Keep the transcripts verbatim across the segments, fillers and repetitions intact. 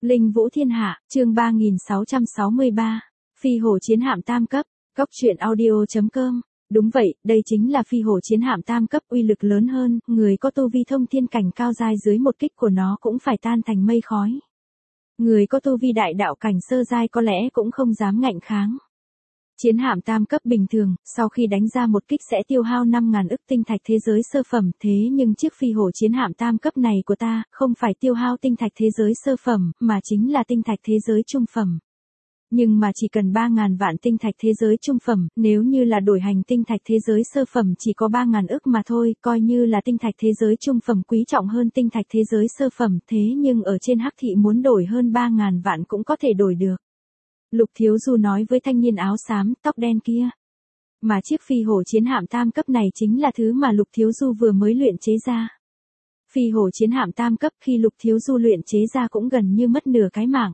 Linh Vũ Thiên Hạ, chương ba nghìn sáu trăm sáu mươi ba. Phi hổ chiến hạm tam cấp, Cốc truyện audio chấm com. Đúng vậy, đây chính là phi hổ chiến hạm tam cấp, uy lực lớn hơn, người có tu vi thông thiên cảnh cao giai dưới một kích của nó cũng phải tan thành mây khói. Người có tu vi đại đạo cảnh sơ giai có lẽ cũng không dám ngạnh kháng. Chiến hạm tam cấp bình thường, sau khi đánh ra một kích sẽ tiêu hao năm ngàn ức tinh thạch thế giới sơ phẩm, thế nhưng chiếc phi hổ chiến hạm tam cấp này của ta, không phải tiêu hao tinh thạch thế giới sơ phẩm, mà chính là tinh thạch thế giới trung phẩm. Nhưng mà chỉ cần ba ngàn vạn tinh thạch thế giới trung phẩm, nếu như là đổi hành tinh thạch thế giới sơ phẩm chỉ có ba ngàn ức mà thôi, coi như là tinh thạch thế giới trung phẩm quý trọng hơn tinh thạch thế giới sơ phẩm, thế nhưng ở trên hắc thị muốn đổi hơn ba ngàn vạn cũng có thể đổi được. Lục Thiếu Du nói với thanh niên áo xám, tóc đen kia. Mà chiếc phi hổ chiến hạm tam cấp này chính là thứ mà Lục Thiếu Du vừa mới luyện chế ra. Phi hổ chiến hạm tam cấp khi Lục Thiếu Du luyện chế ra cũng gần như mất nửa cái mạng.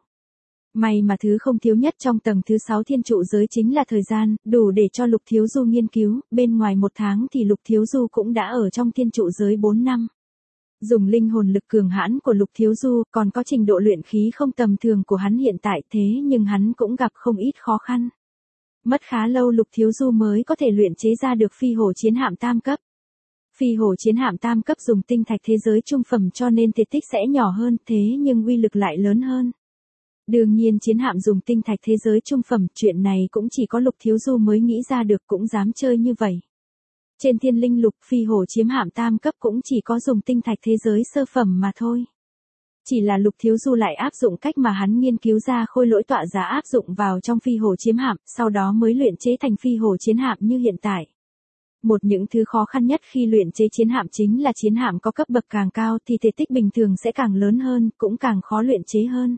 May mà thứ không thiếu nhất trong tầng thứ sáu thiên trụ giới chính là thời gian, đủ để cho Lục Thiếu Du nghiên cứu, bên ngoài một tháng thì Lục Thiếu Du cũng đã ở trong thiên trụ giới bốn năm. Dùng linh hồn lực cường hãn của Lục Thiếu Du, còn có trình độ luyện khí không tầm thường của hắn hiện tại, thế nhưng hắn cũng gặp không ít khó khăn. Mất khá lâu Lục Thiếu Du mới có thể luyện chế ra được phi hổ chiến hạm tam cấp. Phi hổ chiến hạm tam cấp dùng tinh thạch thế giới trung phẩm cho nên thể tích sẽ nhỏ hơn, thế nhưng uy lực lại lớn hơn. Đương nhiên chiến hạm dùng tinh thạch thế giới trung phẩm, chuyện này cũng chỉ có Lục Thiếu Du mới nghĩ ra được, cũng dám chơi như vậy. Trên thiên linh lục, phi hổ chiến hạm tam cấp cũng chỉ có dùng tinh thạch thế giới sơ phẩm mà thôi. Chỉ là Lục Thiếu Du lại áp dụng cách mà hắn nghiên cứu ra khôi lỗi tọa giá áp dụng vào trong phi hổ chiến hạm, sau đó mới luyện chế thành phi hổ chiến hạm như hiện tại. Một những thứ khó khăn nhất khi luyện chế chiến hạm chính là chiến hạm có cấp bậc càng cao thì thể tích bình thường sẽ càng lớn hơn, cũng càng khó luyện chế hơn.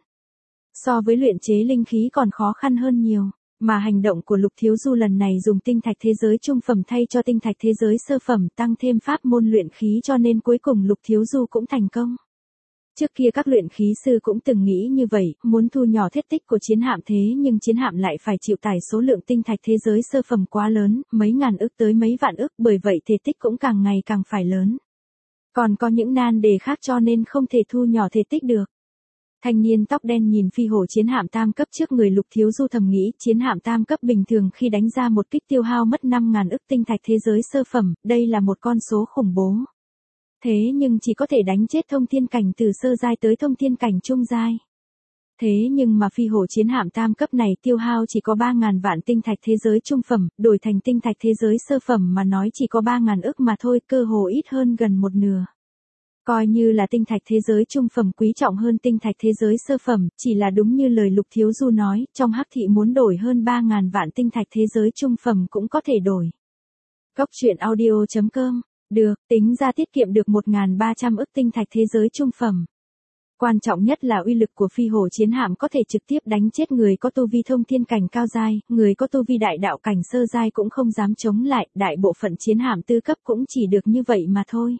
So với luyện chế linh khí còn khó khăn hơn nhiều. Mà hành động của Lục Thiếu Du lần này dùng tinh thạch thế giới trung phẩm thay cho tinh thạch thế giới sơ phẩm, tăng thêm pháp môn luyện khí, cho nên cuối cùng Lục Thiếu Du cũng thành công. Trước kia các luyện khí sư cũng từng nghĩ như vậy, muốn thu nhỏ thể tích của chiến hạm, thế nhưng chiến hạm lại phải chịu tải số lượng tinh thạch thế giới sơ phẩm quá lớn, mấy ngàn ức tới mấy vạn ức, bởi vậy thể tích cũng càng ngày càng phải lớn. Còn có những nan đề khác cho nên không thể thu nhỏ thể tích được. Thanh niên tóc đen nhìn phi hổ chiến hạm tam cấp trước người Lục Thiếu Du thầm nghĩ, chiến hạm tam cấp bình thường khi đánh ra một kích tiêu hao mất năm ngàn ức tinh thạch thế giới sơ phẩm, đây là một con số khủng bố. Thế nhưng chỉ có thể đánh chết thông thiên cảnh từ sơ giai tới thông thiên cảnh trung giai. Thế nhưng mà phi hổ chiến hạm tam cấp này tiêu hao chỉ có ba ngàn vạn tinh thạch thế giới trung phẩm, đổi thành tinh thạch thế giới sơ phẩm mà nói chỉ có ba ngàn ức mà thôi, cơ hồ ít hơn gần một nửa. Coi như là tinh thạch thế giới trung phẩm quý trọng hơn tinh thạch thế giới sơ phẩm, chỉ là đúng như lời Lục Thiếu Du nói, trong hắc thị muốn đổi hơn ba ngàn vạn tinh thạch thế giới trung phẩm cũng có thể đổi. Cốc truyện audio chấm com, được, tính ra tiết kiệm được một nghìn ba trăm ức tinh thạch thế giới trung phẩm. Quan trọng nhất là uy lực của phi hổ chiến hạm có thể trực tiếp đánh chết người có tu vi thông thiên cảnh cao giai, người có tu vi đại đạo cảnh sơ giai cũng không dám chống lại, đại bộ phận chiến hạm tư cấp cũng chỉ được như vậy mà thôi.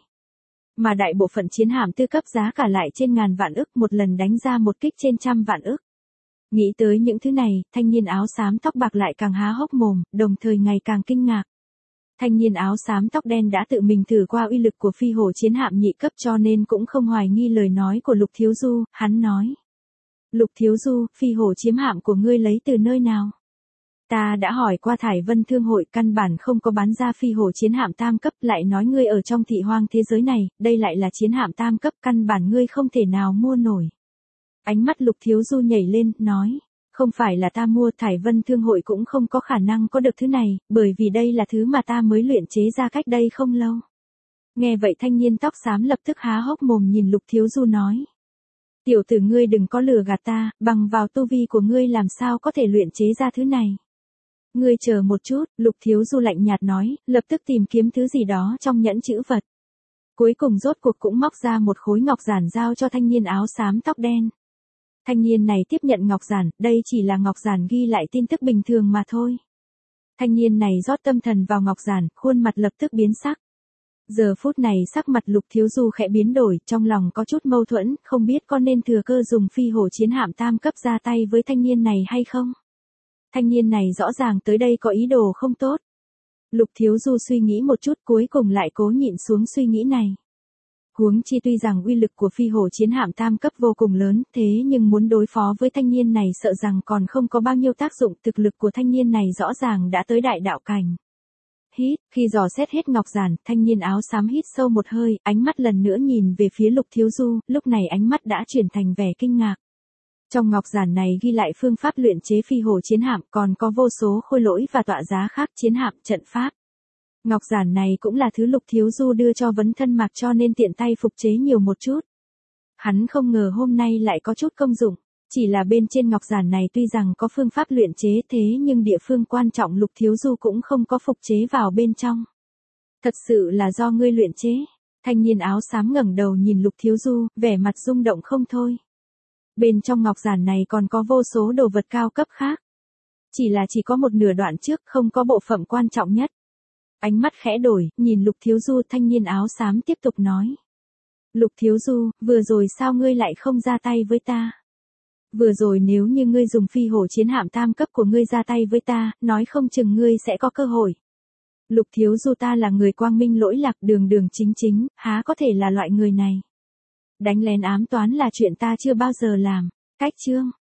Mà đại bộ phận chiến hạm tư cấp giá cả lại trên ngàn vạn ức, một lần đánh ra một kích trên trăm vạn ức. Nghĩ tới những thứ này, thanh niên áo xám tóc bạc lại càng há hốc mồm, đồng thời ngày càng kinh ngạc. Thanh niên áo xám tóc đen đã tự mình thử qua uy lực của phi hổ chiến hạm nhị cấp cho nên cũng không hoài nghi lời nói của Lục Thiếu Du, hắn nói. Lục Thiếu Du, phi hổ chiến hạm của ngươi lấy từ nơi nào? Ta đã hỏi qua Thải Vân Thương hội, căn bản không có bán ra phi hổ chiến hạm tam cấp, lại nói ngươi ở trong thị hoang thế giới này, đây lại là chiến hạm tam cấp, căn bản ngươi không thể nào mua nổi. Ánh mắt Lục Thiếu Du nhảy lên, nói, không phải là ta mua, Thải Vân Thương hội cũng không có khả năng có được thứ này, bởi vì đây là thứ mà ta mới luyện chế ra cách đây không lâu. Nghe vậy thanh niên tóc xám lập tức há hốc mồm nhìn Lục Thiếu Du nói. Tiểu tử ngươi đừng có lừa gạt ta, bằng vào tu vi của ngươi làm sao có thể luyện chế ra thứ này. Ngươi chờ một chút, Lục Thiếu Du lạnh nhạt nói, lập tức tìm kiếm thứ gì đó trong nhẫn chữ vật. Cuối cùng rốt cuộc cũng móc ra một khối ngọc giản giao cho thanh niên áo xám tóc đen. Thanh niên này tiếp nhận ngọc giản, đây chỉ là ngọc giản ghi lại tin tức bình thường mà thôi. Thanh niên này rót tâm thần vào ngọc giản, khuôn mặt lập tức biến sắc. Giờ phút này sắc mặt Lục Thiếu Du khẽ biến đổi, trong lòng có chút mâu thuẫn, không biết có nên thừa cơ dùng phi hổ chiến hạm tam cấp ra tay với thanh niên này hay không. Thanh niên này rõ ràng tới đây có ý đồ không tốt. Lục Thiếu Du suy nghĩ một chút cuối cùng lại cố nhịn xuống suy nghĩ này. Huống chi tuy rằng uy lực của phi hổ chiến hạm tam cấp vô cùng lớn, thế nhưng muốn đối phó với thanh niên này sợ rằng còn không có bao nhiêu tác dụng, thực lực của thanh niên này rõ ràng đã tới đại đạo cảnh. Hít, khi dò xét hết ngọc giản, thanh niên áo xám hít sâu một hơi, ánh mắt lần nữa nhìn về phía Lục Thiếu Du, lúc này ánh mắt đã chuyển thành vẻ kinh ngạc. Trong ngọc giản này ghi lại phương pháp luyện chế phi hổ chiến hạm, còn có vô số khôi lỗi và tọa giá khác chiến hạm trận pháp. Ngọc giản này cũng là thứ Lục Thiếu Du đưa cho Vấn Thân Mạc cho nên tiện tay phục chế nhiều một chút. Hắn không ngờ hôm nay lại có chút công dụng, chỉ là bên trên ngọc giản này tuy rằng có phương pháp luyện chế thế nhưng địa phương quan trọng Lục Thiếu Du cũng không có phục chế vào bên trong. Thật sự là do ngươi luyện chế. Thanh niên áo xám ngẩng đầu nhìn Lục Thiếu Du, vẻ mặt rung động không thôi. Bên trong ngọc giản này còn có vô số đồ vật cao cấp khác. Chỉ là chỉ có một nửa đoạn trước không có bộ phận quan trọng nhất. Ánh mắt khẽ đổi, nhìn Lục Thiếu Du, thanh niên áo xám tiếp tục nói. Lục Thiếu Du, vừa rồi sao ngươi lại không ra tay với ta? Vừa rồi nếu như ngươi dùng phi hổ chiến hạm tam cấp của ngươi ra tay với ta, nói không chừng ngươi sẽ có cơ hội. Lục Thiếu Du, ta là người quang minh lỗi lạc, đường đường chính chính, há có thể là loại người này. Đánh lén ám toán là chuyện ta chưa bao giờ làm. Cách chương.